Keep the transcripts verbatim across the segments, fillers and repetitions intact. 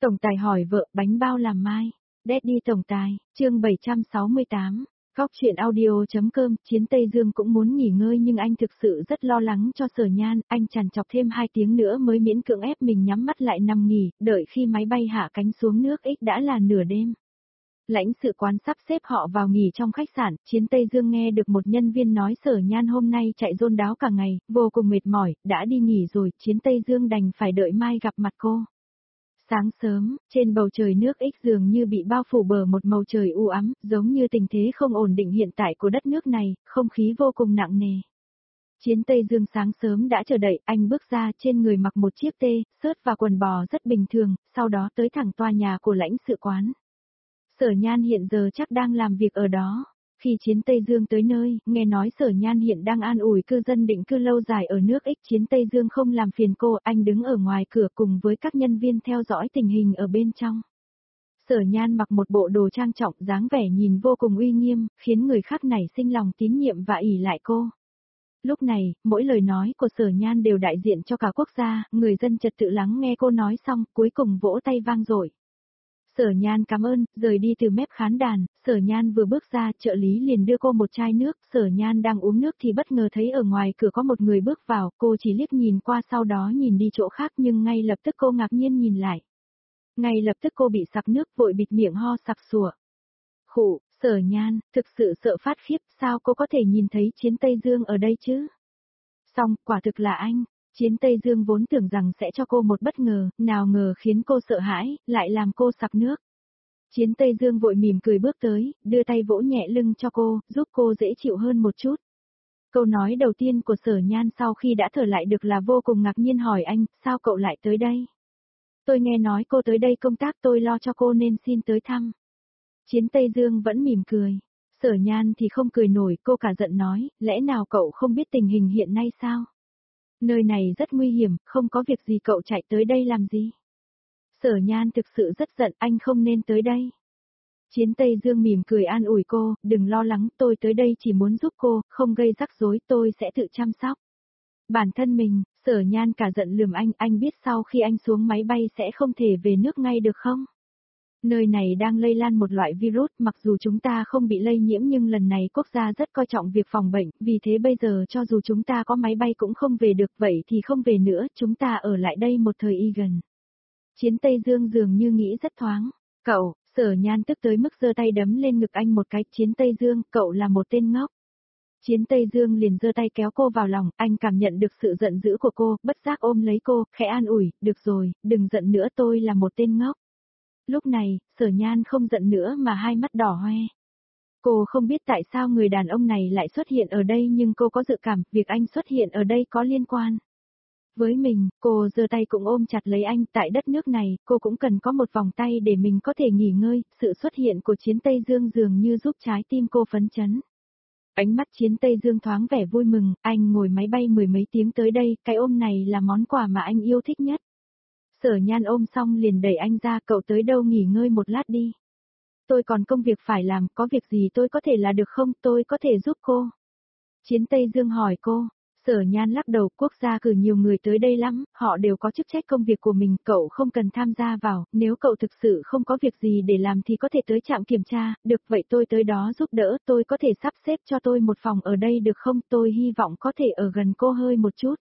Tổng tài hỏi vợ, bánh bao làm mai. Daddy tổng tài, chương bảy trăm sáu mươi tám. Góc chuyện audio.com, Chiến Tây Dương cũng muốn nghỉ ngơi nhưng anh thực sự rất lo lắng cho Sở Nhan, anh trằn trọc thêm hai tiếng nữa mới miễn cưỡng ép mình nhắm mắt lại nằm nghỉ, đợi khi máy bay hạ cánh xuống nước X đã là nửa đêm. Lãnh sự quán sắp xếp họ vào nghỉ trong khách sạn, Chiến Tây Dương nghe được một nhân viên nói Sở Nhan hôm nay chạy rôn đáo cả ngày, vô cùng mệt mỏi, đã đi nghỉ rồi, Chiến Tây Dương đành phải đợi mai gặp mặt cô. Sáng sớm, trên bầu trời nước X dường như bị bao phủ bờ một màu trời u ám, giống như tình thế không ổn định hiện tại của đất nước này, không khí vô cùng nặng nề. Chiến Tây Dương sáng sớm đã chờ đợi, anh bước ra trên người mặc một chiếc tê, sớt và quần bò rất bình thường, sau đó tới thẳng tòa nhà của lãnh sự quán. Sở Nhan hiện giờ chắc đang làm việc ở đó. Khi Chiến Tây Dương tới nơi, nghe nói Sở Nhan hiện đang an ủi cư dân định cư lâu dài ở nước X. Chiến Tây Dương không làm phiền cô, anh đứng ở ngoài cửa cùng với các nhân viên theo dõi tình hình ở bên trong. Sở Nhan mặc một bộ đồ trang trọng, dáng vẻ nhìn vô cùng uy nghiêm, khiến người khác nảy sinh lòng tín nhiệm và ỷ lại cô. Lúc này, mỗi lời nói của Sở Nhan đều đại diện cho cả quốc gia, người dân trật tự lắng nghe cô nói xong, cuối cùng vỗ tay vang dội. Sở Nhan cảm ơn, rời đi từ mép khán đàn, Sở Nhan vừa bước ra, trợ lý liền đưa cô một chai nước, Sở Nhan đang uống nước thì bất ngờ thấy ở ngoài cửa có một người bước vào, cô chỉ liếc nhìn qua sau đó nhìn đi chỗ khác nhưng ngay lập tức cô ngạc nhiên nhìn lại. Ngay lập tức cô bị sặc nước vội bịt miệng ho sặc sủa. Khụ, Sở Nhan, thực sự sợ phát khiếp, sao cô có thể nhìn thấy Chiến Tây Dương ở đây chứ? Xong, quả thực là anh. Chiến Tây Dương vốn tưởng rằng sẽ cho cô một bất ngờ, nào ngờ khiến cô sợ hãi, lại làm cô sặc nước. Chiến Tây Dương vội mỉm cười bước tới, đưa tay vỗ nhẹ lưng cho cô, giúp cô dễ chịu hơn một chút. Câu nói đầu tiên của Sở Nhan sau khi đã thở lại được là vô cùng ngạc nhiên hỏi anh, sao cậu lại tới đây? Tôi nghe nói cô tới đây công tác tôi lo cho cô nên xin tới thăm. Chiến Tây Dương vẫn mỉm cười. Sở Nhan thì không cười nổi, cô cả giận nói, lẽ nào cậu không biết tình hình hiện nay sao? Nơi này rất nguy hiểm, không có việc gì cậu chạy tới đây làm gì? Sở Nhan thực sự rất giận, anh không nên tới đây. Chiến Tây Dương mỉm cười an ủi cô, đừng lo lắng, tôi tới đây chỉ muốn giúp cô, không gây rắc rối, tôi sẽ tự chăm sóc. Bản thân mình, Sở Nhan cả giận lườm anh, anh biết sau khi anh xuống máy bay sẽ không thể về nước ngay được không? Nơi này đang lây lan một loại virus, mặc dù chúng ta không bị lây nhiễm nhưng lần này quốc gia rất coi trọng việc phòng bệnh, vì thế bây giờ cho dù chúng ta có máy bay cũng không về được, vậy thì không về nữa, chúng ta ở lại đây một thời y gần. Chiến Tây Dương dường như nghĩ rất thoáng. Cậu, Sở Nhan tức tới mức giơ tay đấm lên ngực anh một cái, Chiến Tây Dương, cậu là một tên ngốc. Chiến Tây Dương liền giơ tay kéo cô vào lòng, anh cảm nhận được sự giận dữ của cô, bất giác ôm lấy cô, khẽ an ủi, được rồi, đừng giận nữa, tôi là một tên ngốc. Lúc này, Sở Nhan không giận nữa mà hai mắt đỏ hoe. Cô không biết tại sao người đàn ông này lại xuất hiện ở đây nhưng cô có dự cảm, việc anh xuất hiện ở đây có liên quan. Với mình, cô giơ tay cũng ôm chặt lấy anh, tại đất nước này, cô cũng cần có một vòng tay để mình có thể nghỉ ngơi, sự xuất hiện của Chiến Tây Dương dường như giúp trái tim cô phấn chấn. Ánh mắt Chiến Tây Dương thoáng vẻ vui mừng, anh ngồi máy bay mười mấy tiếng tới đây, cái ôm này là món quà mà anh yêu thích nhất. Sở Nhan ôm xong liền đẩy anh ra, cậu tới đâu nghỉ ngơi một lát đi. Tôi còn công việc phải làm, có việc gì tôi có thể là được không, tôi có thể giúp cô. Chiến Tây Dương hỏi cô, Sở Nhan lắc đầu, quốc gia cử nhiều người tới đây lắm, họ đều có chức trách công việc của mình, cậu không cần tham gia vào, nếu cậu thực sự không có việc gì để làm thì có thể tới trạm kiểm tra, được vậy tôi tới đó giúp đỡ, tôi có thể sắp xếp cho tôi một phòng ở đây được không, tôi hy vọng có thể ở gần cô hơi một chút.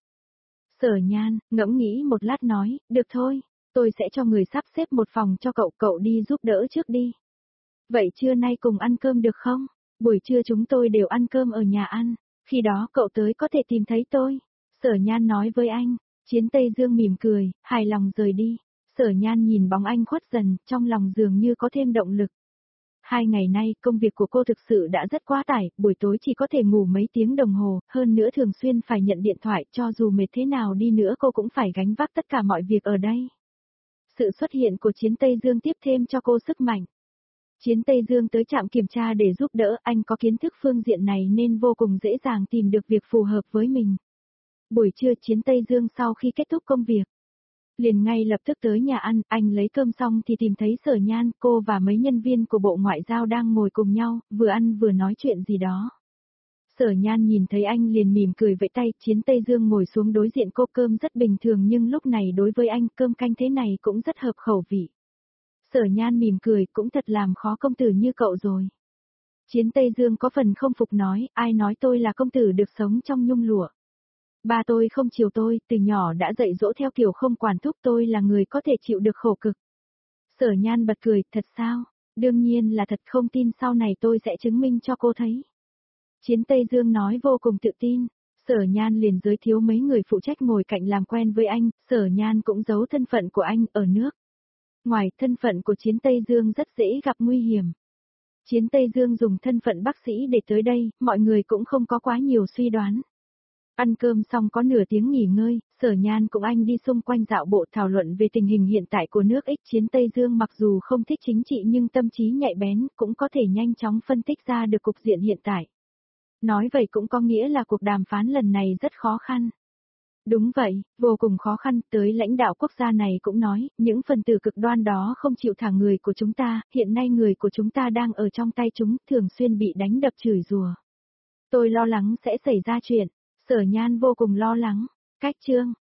Sở Nhan, ngẫm nghĩ một lát nói, được thôi, tôi sẽ cho người sắp xếp một phòng cho cậu, cậu đi giúp đỡ trước đi. Vậy trưa nay cùng ăn cơm được không? Buổi trưa chúng tôi đều ăn cơm ở nhà ăn, khi đó cậu tới có thể tìm thấy tôi. Sở Nhan nói với anh, Chiến Tây Dương mỉm cười, hài lòng rời đi. Sở Nhan nhìn bóng anh khuất dần, trong lòng dường như có thêm động lực. Hai ngày nay, công việc của cô thực sự đã rất quá tải, buổi tối chỉ có thể ngủ mấy tiếng đồng hồ, hơn nữa thường xuyên phải nhận điện thoại, cho dù mệt thế nào đi nữa cô cũng phải gánh vác tất cả mọi việc ở đây. Sự xuất hiện của Chiến Tây Dương tiếp thêm cho cô sức mạnh. Chiến Tây Dương tới trạm kiểm tra để giúp đỡ, anh có kiến thức phương diện này nên vô cùng dễ dàng tìm được việc phù hợp với mình. Buổi trưa Chiến Tây Dương sau khi kết thúc công việc, liền ngay lập tức tới nhà ăn, anh lấy cơm xong thì tìm thấy Sở Nhan, cô và mấy nhân viên của Bộ Ngoại giao đang ngồi cùng nhau, vừa ăn vừa nói chuyện gì đó. Sở Nhan nhìn thấy anh liền mỉm cười vẫy tay, Chiến Tây Dương ngồi xuống đối diện cô, cơm rất bình thường nhưng lúc này đối với anh cơm canh thế này cũng rất hợp khẩu vị. Sở Nhan mỉm cười, cũng thật làm khó công tử như cậu rồi. Chiến Tây Dương có phần không phục nói, ai nói tôi là công tử được sống trong nhung lụa. Ba tôi không chiều tôi, từ nhỏ đã dạy dỗ theo kiểu không quản thúc, tôi là người có thể chịu được khổ cực. Sở Nhan bật cười, thật sao? Đương nhiên là thật, không tin sau này tôi sẽ chứng minh cho cô thấy. Chiến Tây Dương nói vô cùng tự tin. Sở Nhan liền giới thiệu mấy người phụ trách ngồi cạnh làm quen với anh, Sở Nhan cũng giấu thân phận của anh ở nước. Ngoài thân phận của Chiến Tây Dương rất dễ gặp nguy hiểm. Chiến Tây Dương dùng thân phận bác sĩ để tới đây, mọi người cũng không có quá nhiều suy đoán. Ăn cơm xong có nửa tiếng nghỉ ngơi, Sở Nhan cùng anh đi xung quanh dạo bộ thảo luận về tình hình hiện tại của nước X. Chiến Tây Dương mặc dù không thích chính trị nhưng tâm trí nhạy bén, cũng có thể nhanh chóng phân tích ra được cục diện hiện tại. Nói vậy cũng có nghĩa là cuộc đàm phán lần này rất khó khăn. Đúng vậy, vô cùng khó khăn, tới lãnh đạo quốc gia này cũng nói, những phần tử cực đoan đó không chịu thả người của chúng ta, hiện nay người của chúng ta đang ở trong tay chúng, thường xuyên bị đánh đập chửi rủa. Tôi lo lắng sẽ xảy ra chuyện, Sở Nhan vô cùng lo lắng, cách chương.